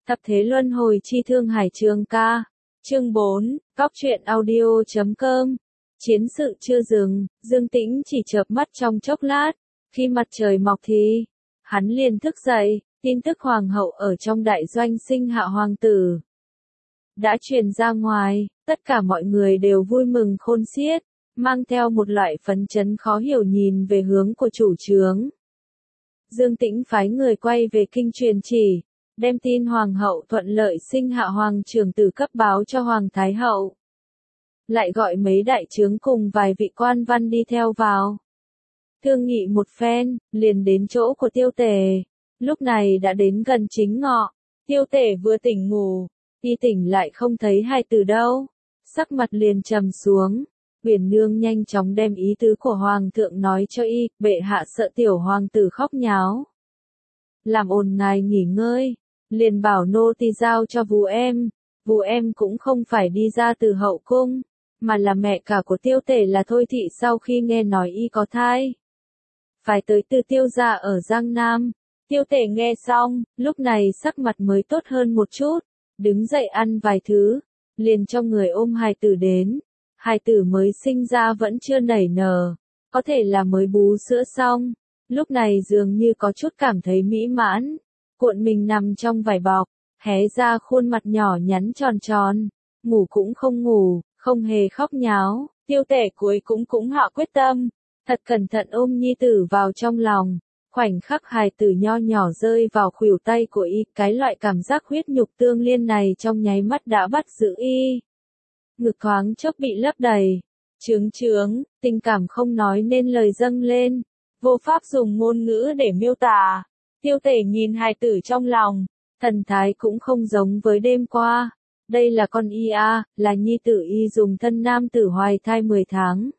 Thập thế luân hồi chi thương hải trường ca. Chương 4, Góc truyện audio.com. Chiến sự chưa dừng, Dương Tĩnh chỉ chợp mắt trong chốc lát. Khi mặt trời mọc thì, hắn liền thức dậy, tin tức hoàng hậu ở trong đại doanh sinh hạ hoàng tử đã truyền ra ngoài, tất cả mọi người đều vui mừng khôn xiết, mang theo một loại phấn chấn khó hiểu nhìn về hướng của chủ trướng. Dương Tĩnh phái người quay về kinh truyền chỉ, đem tin hoàng hậu thuận lợi sinh hạ hoàng trưởng tử cấp báo cho hoàng thái hậu. Lại gọi mấy đại trướng cùng vài vị quan văn đi theo vào. Thương nghị một phen, liền đến chỗ của Tiêu Tề. Lúc này đã đến gần chính ngọ, Tiêu Tề vừa tỉnh ngủ, y tỉnh lại không thấy hai từ đâu, sắc mặt liền trầm xuống. Uyển Nương nhanh chóng đem ý tứ của hoàng thượng nói cho y, bệ hạ sợ tiểu hoàng tử khóc nháo. Làm ồn ngài nghỉ ngơi, liền bảo nô tỳ giao cho Vú em cũng không phải đi ra từ hậu cung, mà là mẹ cả của Tiêu Tề là Thôi Thị sau khi nghe nói y có thai. Phải tới từ Tiêu gia ở Giang Nam. Tiêu Tề nghe xong, lúc này sắc mặt mới tốt hơn một chút, đứng dậy ăn vài thứ, liền cho người ôm hài tử đến. Hài tử mới sinh ra vẫn chưa nảy nở, có thể là mới bú sữa xong, lúc này dường như có chút cảm thấy mỹ mãn, cuộn mình nằm trong vải bọc, hé ra khuôn mặt nhỏ nhắn tròn tròn, ngủ cũng không ngủ, không hề khóc nháo. Tiêu Tề cuối cũng hạ quyết tâm, thật cẩn thận ôm nhi tử vào trong lòng. Khoảnh khắc hài tử nho nhỏ rơi vào khuỷu tay của y, cái loại cảm giác huyết nhục tương liên này trong nháy mắt đã bắt giữ y. Ngực thoáng chốc bị lấp đầy, trướng, tình cảm không nói nên lời dâng lên, vô pháp dùng ngôn ngữ để miêu tả. Tiêu Tề nhìn hài tử trong lòng, thần thái cũng không giống với đêm qua. Đây là con y là nhi tử y dùng thân nam tử hoài thai 10 tháng.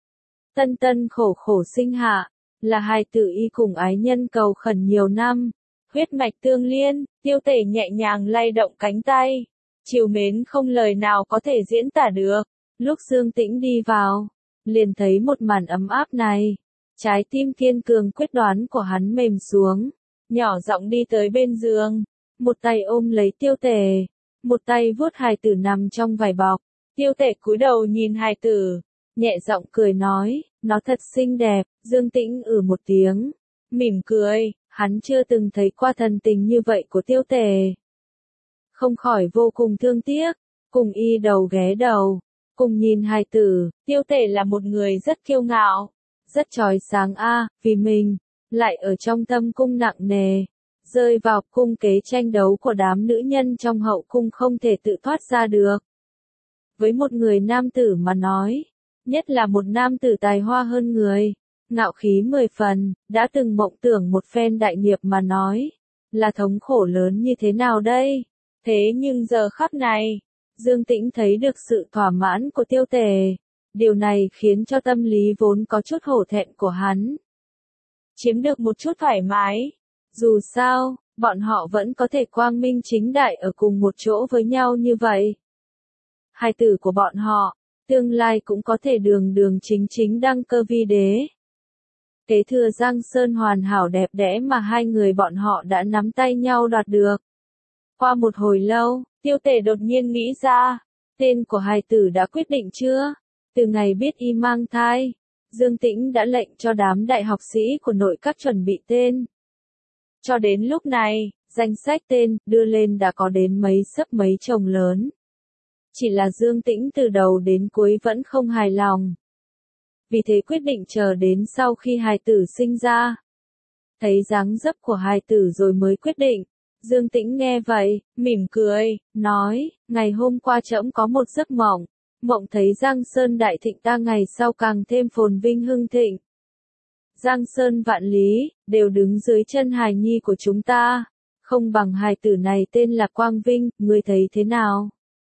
Tân khổ sinh hạ, là hài tử y cùng ái nhân cầu khẩn nhiều năm, huyết mạch tương liên. Tiêu Tề nhẹ nhàng lay động cánh tay, trìu mến không lời nào có thể diễn tả được. Lúc Dương Tĩnh đi vào, liền thấy một màn ấm áp này, trái tim kiên cường quyết đoán của hắn mềm xuống, nhỏ giọng đi tới bên giường, một tay ôm lấy Tiêu Tề, một tay vuốt hài tử nằm trong vải bọc. Tiêu Tề cúi đầu nhìn hài tử, nhẹ giọng cười nói, nó thật xinh đẹp. Dương Tĩnh một tiếng, mỉm cười, hắn chưa từng thấy qua thần tình như vậy của Tiêu Tề. Không khỏi vô cùng thương tiếc, cùng y đầu ghé đầu, cùng nhìn hài tử. Tiêu Tề là một người rất kiêu ngạo, rất chói sáng vì mình, lại ở trong tâm cung nặng nề, rơi vào cung kế tranh đấu của đám nữ nhân trong hậu cung không thể tự thoát ra được. Với một người nam tử mà nói, nhất là một nam tử tài hoa hơn người, ngạo khí 10 phần, đã từng mộng tưởng một phen đại nghiệp mà nói, là thống khổ lớn như thế nào đây? Thế nhưng giờ khắc này, Dương Tĩnh thấy được sự thỏa mãn của Tiêu Tề, điều này khiến cho tâm lý vốn có chút hổ thẹn của hắn chiếm được một chút thoải mái. Dù sao, bọn họ vẫn có thể quang minh chính đại ở cùng một chỗ với nhau như vậy. Hài tử của bọn họ, tương lai cũng có thể đường chính đăng cơ vi đế. Kế thừa Giang Sơn hoàn hảo đẹp đẽ mà hai người bọn họ đã nắm tay nhau đoạt được. Qua một hồi lâu, Tiêu Tề đột nhiên nghĩ ra, tên của hài tử đã quyết định chưa? Từ ngày biết y mang thai, Dương Tĩnh đã lệnh cho đám đại học sĩ của nội các chuẩn bị tên. Cho đến lúc này, danh sách tên đưa lên đã có đến mấy chồng lớn. Chỉ là Dương Tĩnh từ đầu đến cuối vẫn không hài lòng. Vì thế quyết định chờ đến sau khi hài tử sinh ra. Thấy dáng dấp của hài tử rồi mới quyết định. Dương Tĩnh nghe vậy, mỉm cười, nói, ngày hôm qua trẫm có một giấc mộng, mộng thấy Giang Sơn đại thịnh ta ngày sau càng thêm phồn vinh hưng thịnh. Giang Sơn vạn lý, đều đứng dưới chân hài nhi của chúng ta, không bằng hài tử này tên là Quang Vinh, ngươi thấy thế nào?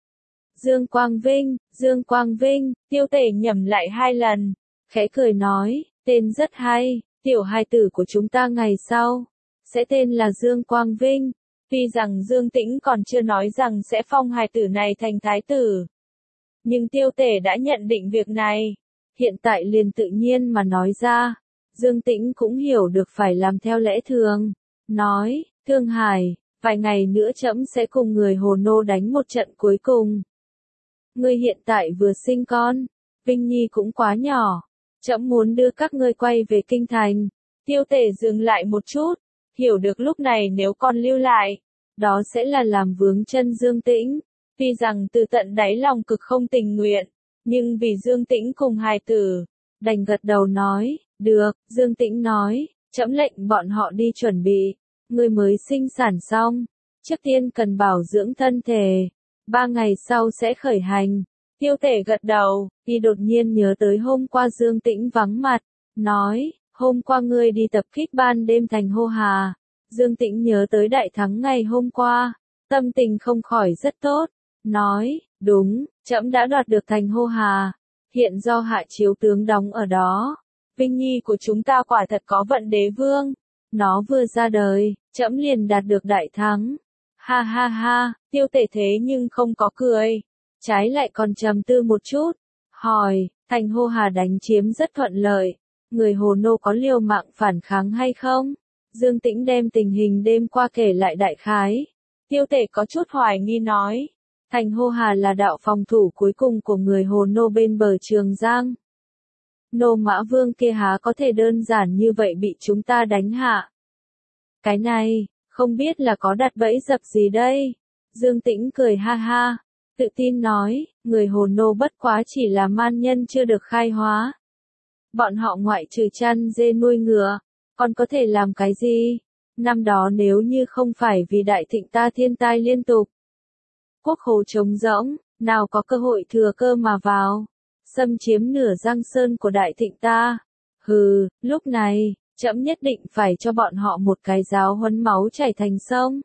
Dương Quang Vinh, Tiêu Tề nhẩm lại 2 lần, khẽ cười nói, tên rất hay, tiểu hài tử của chúng ta ngày sau sẽ tên là Dương Quang Vinh. Tuy rằng Dương Tĩnh còn chưa nói rằng sẽ phong hài tử này thành thái tử, nhưng Tiêu Tề đã nhận định việc này, hiện tại liền tự nhiên mà nói ra. Dương Tĩnh cũng hiểu được phải làm theo lẽ thường, nói, Thương Hải, vài ngày nữa trẫm sẽ cùng người Hồ Nô đánh một trận cuối cùng. Ngươi hiện tại vừa sinh con, Vinh Nhi cũng quá nhỏ, trẫm muốn đưa các ngươi quay về kinh thành. Tiêu Tể dừng lại một chút, hiểu được lúc này nếu con lưu lại, đó sẽ là làm vướng chân Dương Tĩnh. Tuy rằng từ tận đáy lòng cực không tình nguyện, nhưng vì Dương Tĩnh cùng hài tử, đành gật đầu nói, được. Dương Tĩnh nói, trẫm lệnh bọn họ đi chuẩn bị, ngươi mới sinh sản xong, trước tiên cần bảo dưỡng thân thể, 3 ngày sau sẽ khởi hành. Tiêu Tể gật đầu, y đột nhiên nhớ tới hôm qua Dương Tĩnh vắng mặt, nói, hôm qua ngươi đi tập kích ban đêm thành Hô Hà. Dương Tĩnh nhớ tới đại thắng ngày hôm qua, tâm tình không khỏi rất tốt, nói, đúng, trẫm đã đoạt được thành Hô Hà, hiện do Hạ Chiếu tướng đóng ở đó. Vinh Nhi của chúng ta quả thật có vận đế vương, nó vừa ra đời, trẫm liền đạt được đại thắng. Ha ha ha, Tiêu Tể thế nhưng không có cười, trái lại còn trầm tư một chút, hỏi, thành Hô Hà đánh chiếm rất thuận lợi, người Hồ Nô có liều mạng phản kháng hay không? Dương Tĩnh đem tình hình đêm qua kể lại đại khái. Tiêu Tể có chút hoài nghi nói, thành Hô Hà là đạo phòng thủ cuối cùng của người Hồ Nô bên bờ Trường Giang. Nô Mã Vương kia há có thể đơn giản như vậy bị chúng ta đánh hạ. Cái này, không biết là có đặt bẫy dập gì đây? Dương Tĩnh cười ha ha, tự tin nói, người Hồ Nô bất quá chỉ là man nhân chưa được khai hóa. Bọn họ ngoại trừ chăn dê nuôi ngựa, còn có thể làm cái gì? Năm đó nếu như không phải vì đại thịnh ta thiên tai liên tục, quốc hồ trống rỗng, nào có cơ hội thừa cơ mà vào, xâm chiếm nửa Giang Sơn của đại thịnh ta. Hừ, lúc này, trẫm nhất định phải cho bọn họ một cái giáo huấn máu chảy thành sông.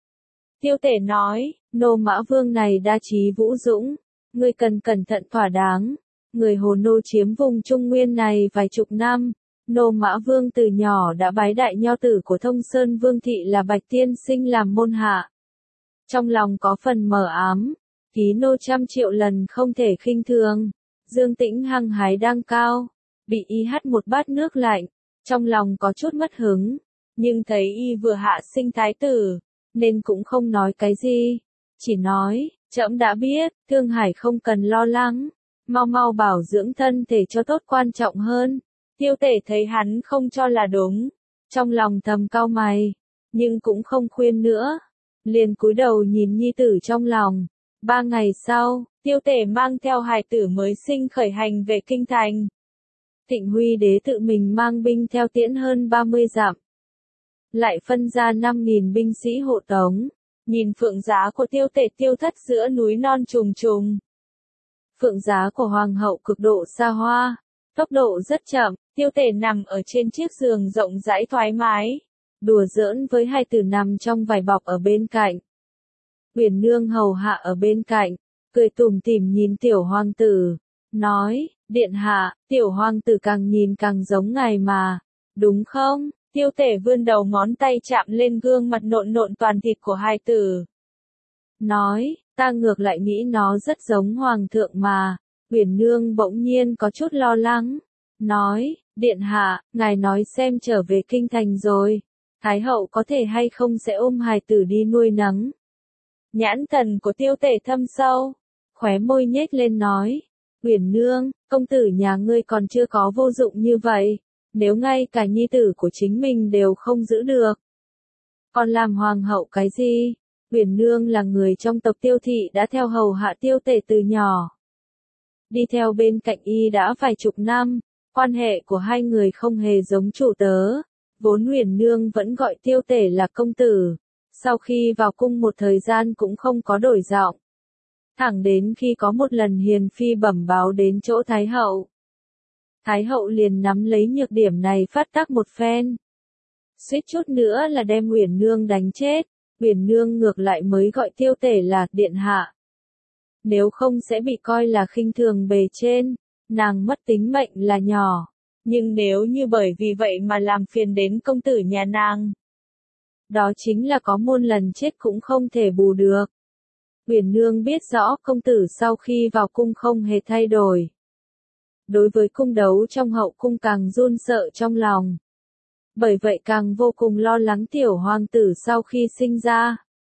Tiêu Tể nói, Nô Mã Vương này đa trí vũ dũng, ngươi cần cẩn thận thỏa đáng. Người Hồ Nô chiếm vùng Trung Nguyên này vài chục năm, Nô Mã Vương từ nhỏ đã bái đại nho tử của Thông Sơn Vương Thị là Bạch Tiên Sinh làm môn hạ. Trong lòng có phần mờ ám, ký nô 100 triệu lần không thể khinh thường. Dương Tĩnh hăng hái đang cao, bị y hắt một bát nước lạnh, trong lòng có chút mất hứng, nhưng thấy y vừa hạ sinh thái tử, nên cũng không nói cái gì, chỉ nói, trẫm đã biết, Thương Hải không cần lo lắng, mau mau bảo dưỡng thân thể cho tốt quan trọng hơn. Tiêu Tể thấy hắn không cho là đúng, trong lòng thầm cau mày, nhưng cũng không khuyên nữa, liền cúi đầu nhìn nhi tử trong lòng. 3 ngày sau, Tiêu Tể mang theo hài tử mới sinh khởi hành về kinh thành. Thịnh Huy đế tự mình mang binh theo tiễn hơn 30 dặm, lại phân ra 5.000 binh sĩ hộ tống, nhìn phượng giá của Tiêu Tể tiêu thất giữa núi non trùng trùng. Phượng giá của hoàng hậu cực độ xa hoa, tốc độ rất chậm, Tiêu Tể nằm ở trên chiếc giường rộng rãi thoải mái, đùa giỡn với hai tử nằm trong vải bọc ở bên cạnh. Uyển Nương hầu hạ ở bên cạnh, cười tủm tỉm nhìn tiểu hoàng tử, nói, điện hạ, tiểu hoàng tử càng nhìn càng giống ngài mà, đúng không? Tiêu Tể vươn đầu ngón tay chạm lên gương mặt nộn nộn toàn thịt của hài tử. Nói, ta ngược lại nghĩ nó rất giống hoàng thượng mà. Uyển Nương bỗng nhiên có chút lo lắng, nói, điện hạ, ngài nói xem trở về kinh thành rồi, Thái hậu có thể hay không sẽ ôm hài tử đi nuôi nấng. Nhãn thần của Tiêu Tể thâm sâu, khóe môi nhếch lên nói, Uyển Nương, công tử nhà ngươi còn chưa có vô dụng như vậy, nếu ngay cả nhi tử của chính mình đều không giữ được, còn làm hoàng hậu cái gì? Uyển Nương là người trong tộc Tiêu thị đã theo hầu hạ Tiêu Tể từ nhỏ, đi theo bên cạnh y đã vài chục năm, quan hệ của hai người không hề giống chủ tớ, vốn Uyển Nương vẫn gọi Tiêu Tể là công tử, sau khi vào cung một thời gian cũng không có đổi giọng. Thẳng đến khi có một lần Hiền Phi bẩm báo đến chỗ Thái hậu. Thái hậu liền nắm lấy nhược điểm này phát tác một phen. Suýt chút nữa là đem Uyển Nương đánh chết, Uyển Nương ngược lại mới gọi Tiêu Tể là điện hạ. Nếu không sẽ bị coi là khinh thường bề trên, nàng mất tính mệnh là nhỏ, nhưng nếu như bởi vì vậy mà làm phiền đến công tử nhà nàng, đó chính là có muôn lần chết cũng không thể bù được. Uyển Nương biết rõ công tử sau khi vào cung không hề thay đổi. Đối với cung đấu trong hậu cung càng run sợ trong lòng. Bởi vậy càng vô cùng lo lắng tiểu hoàng tử sau khi sinh ra.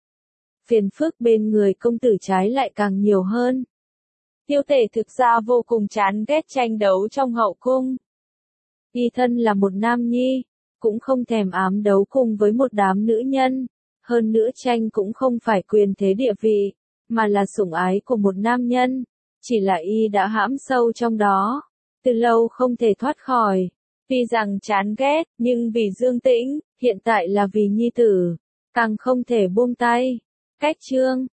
phiền phức bên người công tử trái lại càng nhiều hơn. Tiêu Tể thực ra vô cùng chán ghét tranh đấu trong hậu cung. Y thân là một nam nhi, cũng không thèm ám đấu cùng với một đám nữ nhân, hơn nữa tranh cũng không phải quyền thế địa vị, mà là sủng ái của một nam nhân, chỉ là y đã hãm sâu trong đó, từ lâu không thể thoát khỏi. Tuy rằng chán ghét, nhưng vì Dương Tĩnh, hiện tại là vì nhi tử, càng không thể buông tay. Cách chương